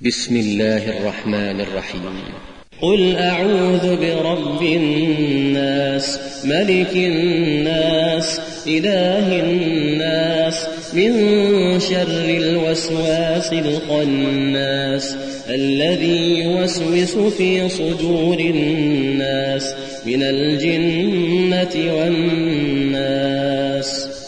بسم الله الرحمن الرحيم. قل أعوذ برب الناس ملك الناس إله الناس من شر الوسواس الخناس الذي يوسوس في صدور الناس من الجنة والناس.